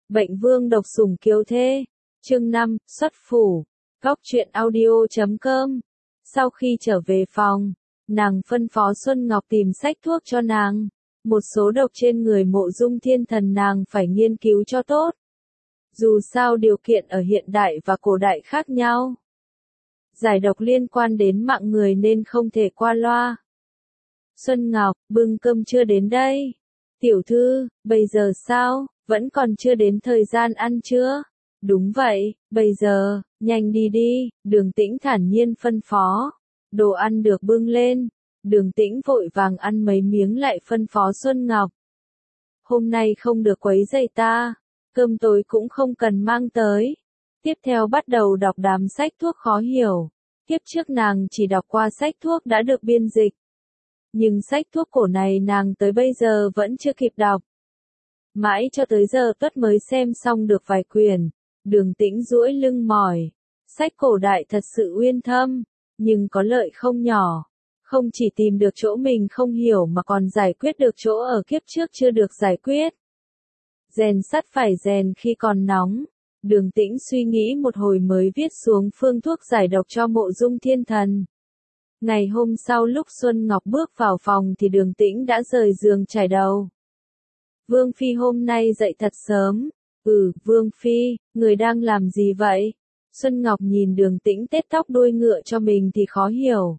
Bệnh vương độc sủng kiều thê. Chương 5, xuất phủ. Góc truyện audio.com. Sau khi trở về phòng, nàng phân phó Xuân Ngọc tìm sách thuốc cho nàng. Một số độc trên người Mộ Dung Thiên Thần nàng phải nghiên cứu cho tốt. Dù sao điều kiện ở hiện đại và cổ đại khác nhau. Giải độc liên quan đến mạng người nên không thể qua loa. Xuân Ngọc, bưng cơm chưa đến đây. Tiểu thư, bây giờ sao, vẫn còn chưa đến thời gian ăn chưa? Đúng vậy, bây giờ, nhanh đi đi, Đường Tĩnh thản nhiên phân phó. Đồ ăn được bưng lên, Đường Tĩnh vội vàng ăn mấy miếng lại phân phó Xuân Ngọc. Hôm nay không được quấy rầy ta, cơm tối cũng không cần mang tới. Tiếp theo bắt đầu đọc đám sách thuốc khó hiểu. Kiếp trước nàng chỉ đọc qua sách thuốc đã được biên dịch. Nhưng sách thuốc cổ này nàng tới bây giờ vẫn chưa kịp đọc. Mãi cho tới giờ Tuất mới xem xong được vài quyển. Đường Tĩnh duỗi lưng mỏi. Sách cổ đại thật sự uyên thâm, nhưng có lợi không nhỏ. Không chỉ tìm được chỗ mình không hiểu mà còn giải quyết được chỗ ở kiếp trước chưa được giải quyết. Rèn sắt phải rèn khi còn nóng. Đường Tĩnh suy nghĩ một hồi mới viết xuống phương thuốc giải độc cho Mộ Dung Thiên Thần. Ngày hôm sau lúc Xuân Ngọc bước vào phòng thì Đường Tĩnh đã rời giường trải đầu. Vương Phi hôm nay dậy thật sớm. Vương Phi, người đang làm gì vậy? Xuân Ngọc nhìn Đường Tĩnh tết tóc đuôi ngựa cho mình thì khó hiểu.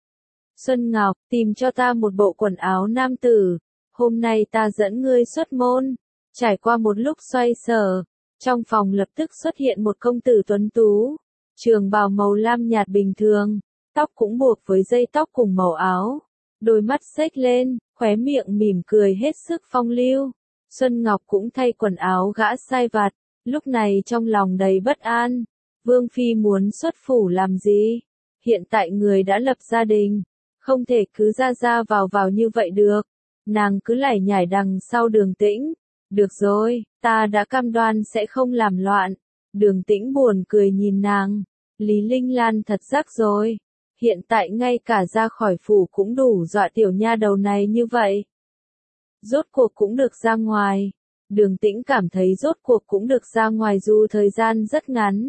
Xuân Ngọc, tìm cho ta một bộ quần áo nam tử. Hôm nay ta dẫn ngươi xuất môn. Trải qua một lúc xoay sở, trong phòng lập tức xuất hiện một công tử tuấn tú. Trường bào màu lam nhạt bình thường, tóc cũng buộc với dây tóc cùng màu áo. Đôi mắt xếch lên, khóe miệng mỉm cười hết sức phong lưu. Xuân Ngọc cũng thay quần áo gã sai vặt, lúc này trong lòng đầy bất an. Vương Phi muốn xuất phủ làm gì? Hiện tại người đã lập gia đình, không thể cứ ra ra vào như vậy được. Nàng cứ lải nhải đằng sau Đường Tĩnh. Được rồi, ta đã cam đoan sẽ không làm loạn. Đường Tĩnh buồn cười nhìn nàng. Lý Linh Lan thật rắc rồi. Hiện tại ngay cả ra khỏi phủ cũng đủ dọa tiểu nha đầu này như vậy. Rốt cuộc cũng được ra ngoài. Đường Tĩnh cảm thấy rốt cuộc cũng được ra ngoài dù thời gian rất ngắn.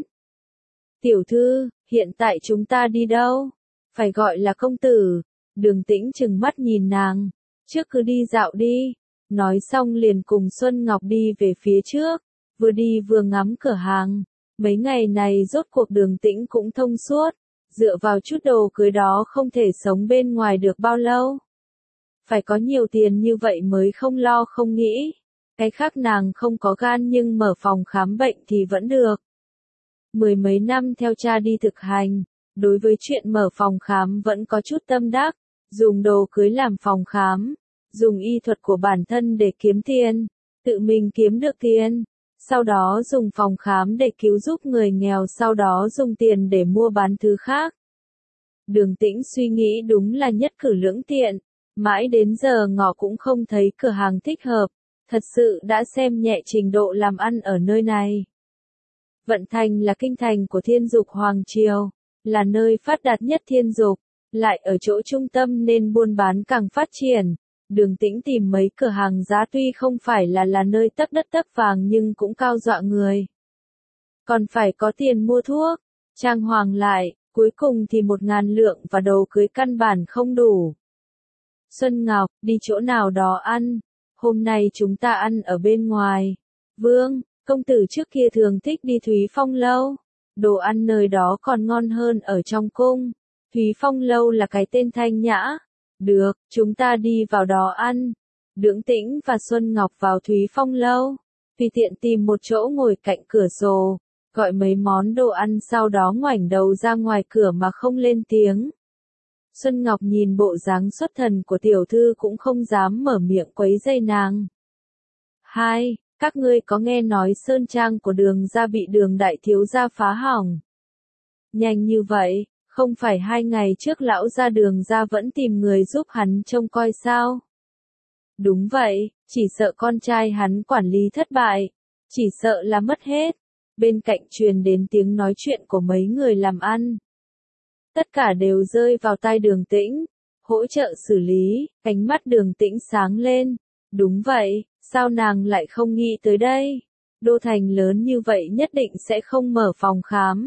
Tiểu thư, hiện tại chúng ta đi đâu? Phải gọi là công tử. Đường Tĩnh trừng mắt nhìn nàng. Trước cứ đi dạo đi. Nói xong liền cùng Xuân Ngọc đi về phía trước. Vừa đi vừa ngắm cửa hàng. Mấy ngày này rốt cuộc Đường Tĩnh cũng thông suốt. Dựa vào chút đồ cưới đó không thể sống bên ngoài được bao lâu. Phải có nhiều tiền như vậy mới không lo không nghĩ. Cái khác nàng không có gan nhưng mở phòng khám bệnh thì vẫn được. Mười mấy năm theo cha đi thực hành, đối với chuyện mở phòng khám vẫn có chút tâm đắc. Dùng đồ cưới làm phòng khám, dùng y thuật của bản thân để kiếm tiền, tự mình kiếm được tiền. Sau đó dùng phòng khám để cứu giúp người nghèo, sau đó dùng tiền để mua bán thứ khác. Đường Tĩnh suy nghĩ đúng là nhất cử lưỡng tiện. Mãi đến giờ ngọ cũng không thấy cửa hàng thích hợp. Thật sự đã xem nhẹ trình độ làm ăn ở nơi này. Vận Thành là kinh thành của Thiên Dục Hoàng Triều, là nơi phát đạt nhất Thiên Dục, lại ở chỗ trung tâm nên buôn bán càng phát triển. Đường Tĩnh tìm mấy cửa hàng giá tuy không phải là nơi tấp đất tấp vàng nhưng cũng cao dọa người. Còn phải có tiền mua thuốc, trang hoàng lại, cuối cùng thì 1.000 lượng và đồ cưới căn bản không đủ. Xuân Ngọc, đi chỗ nào đó ăn. Hôm nay chúng ta ăn ở bên ngoài. Vương, công tử trước kia thường thích đi Thúy Phong Lâu. Đồ ăn nơi đó còn ngon hơn ở trong cung. Thúy Phong Lâu là cái tên thanh nhã. Được, chúng ta đi vào đó ăn. Đường Tĩnh và Xuân Ngọc vào Thúy Phong Lâu. Tùy tiện tìm một chỗ ngồi cạnh cửa sổ. Gọi mấy món đồ ăn sau đó ngoảnh đầu ra ngoài cửa mà không lên tiếng. Xuân Ngọc nhìn bộ dáng xuất thần của tiểu thư cũng không dám mở miệng quấy rầy nàng. Hai, các ngươi có nghe nói sơn trang của Đường gia bị Đường đại thiếu gia phá hỏng? Nhanh như vậy, không phải 2 ngày trước lão gia Đường gia vẫn tìm người giúp hắn trông coi sao? Đúng vậy, chỉ sợ con trai hắn quản lý thất bại, chỉ sợ là mất hết. Bên cạnh truyền đến tiếng nói chuyện của mấy người làm ăn. Tất cả đều rơi vào tai Đường Tĩnh, hỗ trợ xử lý, ánh mắt Đường Tĩnh sáng lên. Đúng vậy, sao nàng lại không nghĩ tới đây? đô thành lớn như vậy nhất định sẽ không mở phòng khám.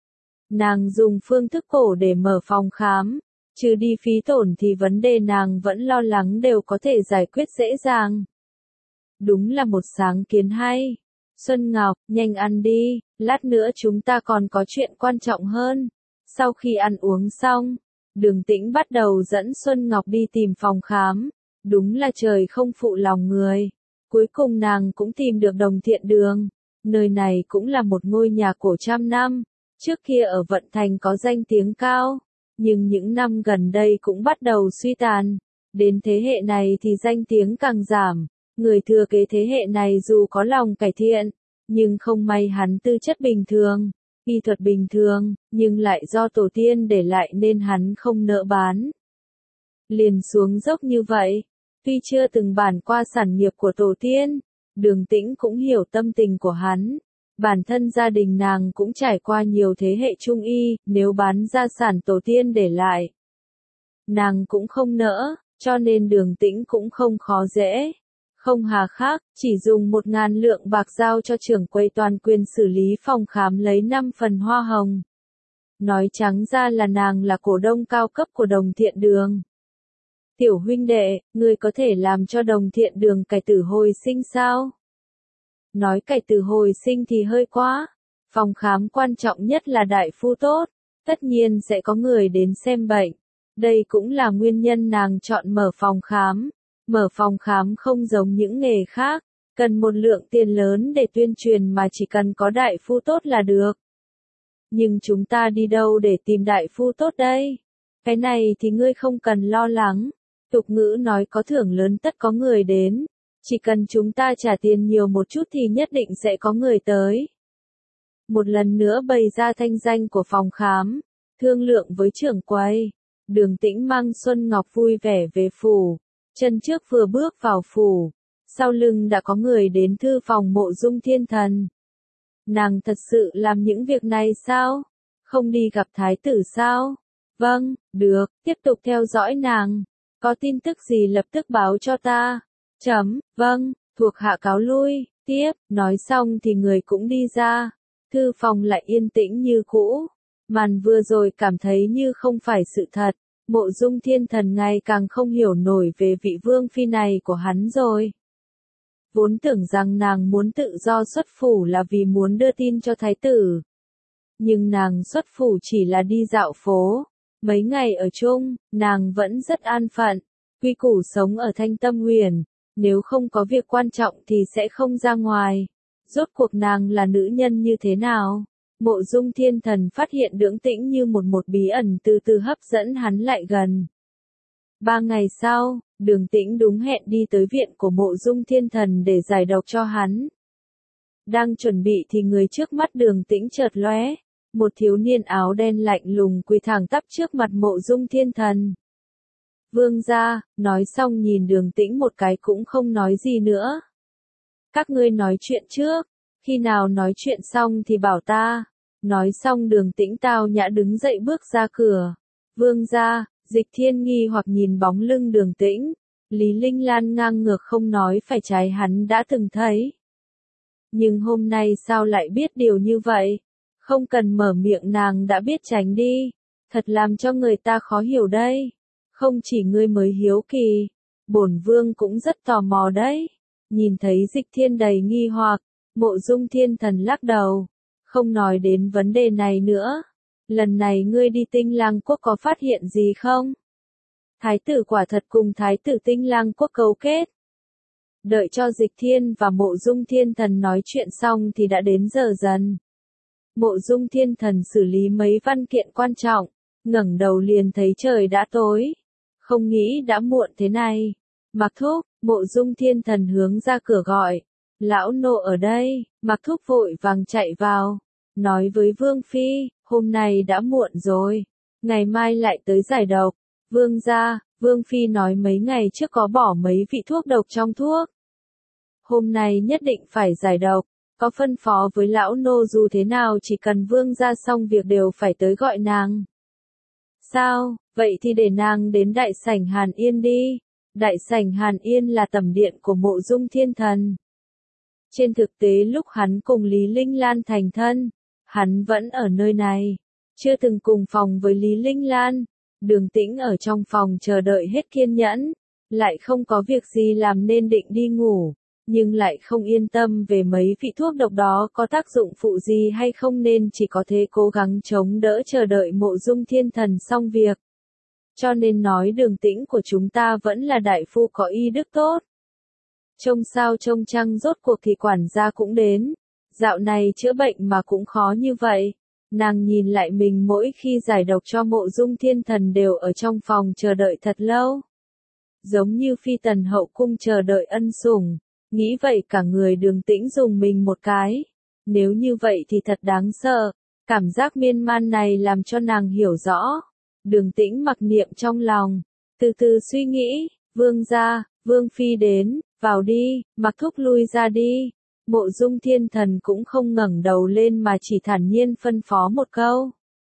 Nàng dùng phương thức cổ để mở phòng khám, trừ đi phí tổn thì vấn đề nàng vẫn lo lắng đều có thể giải quyết dễ dàng. Đúng là một sáng kiến hay. Xuân Ngọc, nhanh ăn đi, lát nữa chúng ta còn có chuyện quan trọng hơn. Sau khi ăn uống xong, Đường Tĩnh bắt đầu dẫn Xuân Ngọc đi tìm phòng khám. Đúng là trời không phụ lòng người. Cuối cùng nàng cũng tìm được Đồng Thiện Đường. Nơi này cũng là một ngôi nhà cổ trăm năm. Trước kia ở Vận Thành có danh tiếng cao. Nhưng những năm gần đây cũng bắt đầu suy tàn. Đến thế hệ này thì danh tiếng càng giảm. Người thừa kế thế hệ này dù có lòng cải thiện, nhưng không may hắn tư chất bình thường, y thuật bình thường, nhưng lại do tổ tiên để lại nên hắn không nỡ bán. Liền xuống dốc như vậy, tuy chưa từng bàn qua sản nghiệp của tổ tiên, Đường Tĩnh cũng hiểu tâm tình của hắn. Bản thân gia đình nàng cũng trải qua nhiều thế hệ trung y, nếu bán gia sản tổ tiên để lại, nàng cũng không nỡ, cho nên Đường Tĩnh cũng không khó dễ. Không hà khắc, chỉ dùng 1.000 lượng bạc giao cho trưởng quầy toàn quyền xử lý phòng khám lấy 5 phần hoa hồng. Nói trắng ra là nàng là cổ đông cao cấp của Đồng Thiện Đường. Tiểu huynh đệ, ngươi có thể làm cho Đồng Thiện Đường cải tử hồi sinh sao? Nói cải tử hồi sinh thì hơi quá. Phòng khám quan trọng nhất là đại phu tốt, tất nhiên sẽ có người đến xem bệnh. Đây cũng là nguyên nhân nàng chọn mở phòng khám. Mở phòng khám không giống những nghề khác, cần một lượng tiền lớn để tuyên truyền mà chỉ cần có đại phu tốt là được. Nhưng chúng ta đi đâu để tìm đại phu tốt đây? Cái này thì ngươi không cần lo lắng. Tục ngữ nói có thưởng lớn tất có người đến. Chỉ cần chúng ta trả tiền nhiều một chút thì nhất định sẽ có người tới. Một lần nữa bày ra thanh danh của phòng khám, thương lượng với trưởng quầy. Đường Tĩnh mang Xuân Ngọc vui vẻ về phủ. Chân trước vừa bước vào phủ, sau lưng đã có người đến thư phòng Mộ Dung Thiên Thần. Nàng thật sự làm những việc này sao? Không đi gặp thái tử sao? Vâng, được, tiếp tục theo dõi nàng. Có tin tức gì lập tức báo cho ta. Vâng, thuộc hạ cáo lui, tiếp, nói xong thì người cũng đi ra. Thư phòng lại yên tĩnh như cũ. Màn vừa rồi cảm thấy như không phải sự thật. Mộ Dung Thiên Thần ngày càng không hiểu nổi về vị vương phi này của hắn rồi. Vốn tưởng rằng nàng muốn tự do xuất phủ là vì muốn đưa tin cho thái tử. Nhưng nàng xuất phủ chỉ là đi dạo phố. Mấy ngày ở chung, nàng vẫn rất an phận. Quy củ sống ở Thanh Tâm Huyền. Nếu không có việc quan trọng thì sẽ không ra ngoài. Rốt cuộc nàng là nữ nhân như thế nào? Mộ Dung Thiên Thần phát hiện Đường Tĩnh như một bí ẩn từ từ hấp dẫn hắn lại gần. 3 ngày sau, Đường Tĩnh đúng hẹn đi tới viện của Mộ Dung Thiên Thần để giải độc cho hắn. Đang chuẩn bị thì người trước mắt Đường Tĩnh chợt lóe, một thiếu niên áo đen lạnh lùng quỳ thẳng tắp trước mặt Mộ Dung Thiên Thần. Vương gia, nói xong nhìn Đường Tĩnh một cái cũng không nói gì nữa. Các ngươi nói chuyện trước. Khi nào nói chuyện xong thì bảo ta. Nói xong Đường Tĩnh tao nhã đứng dậy bước ra cửa. Vương gia, Dịch Thiên nghi hoặc nhìn bóng lưng Đường Tĩnh. Lý Linh Lan ngang ngược không nói phải trái hắn đã từng thấy. Nhưng hôm nay sao lại biết điều như vậy? Không cần mở miệng nàng đã biết tránh đi. Thật làm cho người ta khó hiểu đây. Không chỉ ngươi mới hiếu kỳ. Bổn vương cũng rất tò mò đấy. Nhìn thấy Dịch Thiên đầy nghi hoặc. Mộ Dung Thiên Thần lắc đầu, không nói đến vấn đề này nữa. Lần này ngươi đi Tinh Lang Quốc có phát hiện gì không? Thái tử quả thật cùng Thái tử Tinh Lang Quốc cấu kết. Đợi cho Dịch Thiên và Mộ Dung Thiên Thần nói chuyện xong thì đã đến giờ dần. Mộ Dung Thiên Thần xử lý mấy văn kiện quan trọng, ngẩng đầu liền thấy trời đã tối. Không nghĩ đã muộn thế này. Mặc Thúc, Mộ Dung Thiên Thần hướng ra cửa gọi. Lão nô ở đây, Mặc Thúc vội vàng chạy vào, nói với Vương Phi, hôm nay đã muộn rồi, ngày mai lại tới giải độc. Vương gia, Vương Phi nói mấy ngày trước có bỏ mấy vị thuốc độc trong thuốc. Hôm nay nhất định phải giải độc, có phân phó với lão nô dù thế nào chỉ cần Vương gia xong việc đều phải tới gọi nàng. Sao, vậy thì để nàng đến đại sảnh Hàn Yên đi. Đại sảnh Hàn Yên là tẩm điện của Mộ Dung Thiên Thần. Trên thực tế lúc hắn cùng Lý Linh Lan thành thân, hắn vẫn ở nơi này, chưa từng cùng phòng với Lý Linh Lan. Đường Tĩnh ở trong phòng chờ đợi hết kiên nhẫn, lại không có việc gì làm nên định đi ngủ, nhưng lại không yên tâm về mấy vị thuốc độc đó có tác dụng phụ gì hay không nên chỉ có thể cố gắng chống đỡ chờ đợi Mộ Dung Thiên Thần xong việc. Cho nên nói Đường Tĩnh của chúng ta vẫn là đại phu có y đức tốt. Trông sao trông trăng rốt cuộc thì quản gia cũng đến. Dạo này chữa bệnh mà cũng khó như vậy. Nàng nhìn lại mình mỗi khi giải độc cho Mộ Dung Thiên Thần đều ở trong phòng chờ đợi thật lâu. Giống như phi tần hậu cung chờ đợi ân sủng. Nghĩ vậy cả người Đường Tĩnh dùng mình một cái. Nếu như vậy thì thật đáng sợ. Cảm giác miên man này làm cho nàng hiểu rõ. Đường Tĩnh mặc niệm trong lòng. Từ từ suy nghĩ, vương gia, vương phi đến, vào đi, Mặc Thúc lui ra đi. Mộ Dung Thiên Thần cũng không ngẩng đầu lên mà chỉ thản nhiên phân phó một câu.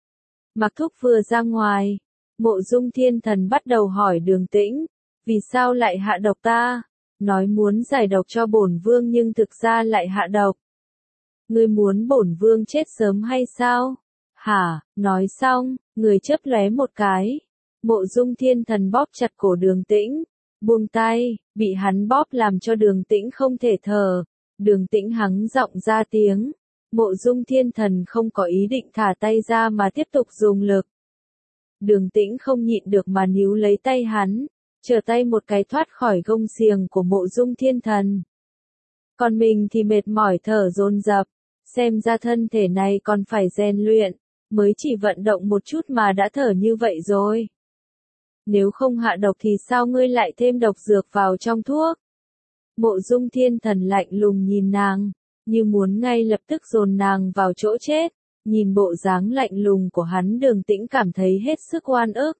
Mặc Thúc vừa ra ngoài, Mộ Dung Thiên Thần bắt đầu hỏi Đường Tĩnh, vì sao lại hạ độc ta? Nói muốn giải độc cho bổn vương nhưng thực ra lại hạ độc. Ngươi muốn bổn vương chết sớm hay sao? Hả? Nói xong, người chớp lóe một cái. Mộ Dung Thiên Thần bóp chặt cổ Đường Tĩnh, buông tay, bị hắn bóp làm cho Đường Tĩnh không thể thở. Đường Tĩnh hắng giọng ra tiếng. Mộ Dung Thiên Thần không có ý định thả tay ra mà tiếp tục dùng lực. Đường Tĩnh không nhịn được mà níu lấy tay hắn, trở tay một cái thoát khỏi gông xiềng của Mộ Dung Thiên Thần. Còn mình thì mệt mỏi thở dồn dập, xem ra thân thể này còn phải rèn luyện, mới chỉ vận động một chút mà đã thở như vậy rồi. Nếu không hạ độc thì sao ngươi lại thêm độc dược vào trong thuốc? Mộ Dung Thiên Thần lạnh lùng nhìn nàng, như muốn ngay lập tức dồn nàng vào chỗ chết. Nhìn bộ dáng lạnh lùng của hắn Đường Tĩnh cảm thấy hết sức oan ức.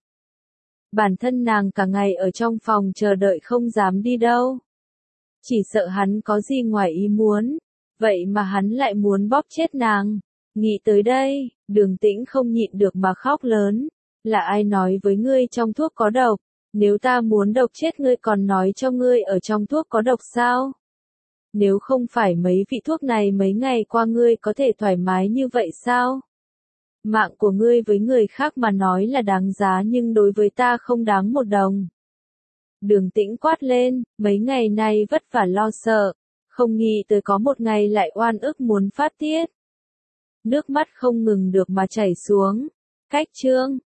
Bản thân nàng cả ngày ở trong phòng chờ đợi không dám đi đâu. Chỉ sợ hắn có gì ngoài ý muốn, vậy mà hắn lại muốn bóp chết nàng. Nghĩ tới đây, Đường Tĩnh không nhịn được mà khóc lớn. Là ai nói với ngươi trong thuốc có độc? Nếu ta muốn độc chết ngươi còn nói cho ngươi ở trong thuốc có độc sao? Nếu không phải mấy vị thuốc này mấy ngày qua ngươi có thể thoải mái như vậy sao? Mạng của ngươi với người khác mà nói là đáng giá nhưng đối với ta không đáng một đồng. Đường Tĩnh quát lên, mấy ngày nay vất vả lo sợ, không nghĩ tới có một ngày lại oan ức muốn phát tiết. Nước mắt không ngừng được mà chảy xuống. Cách chương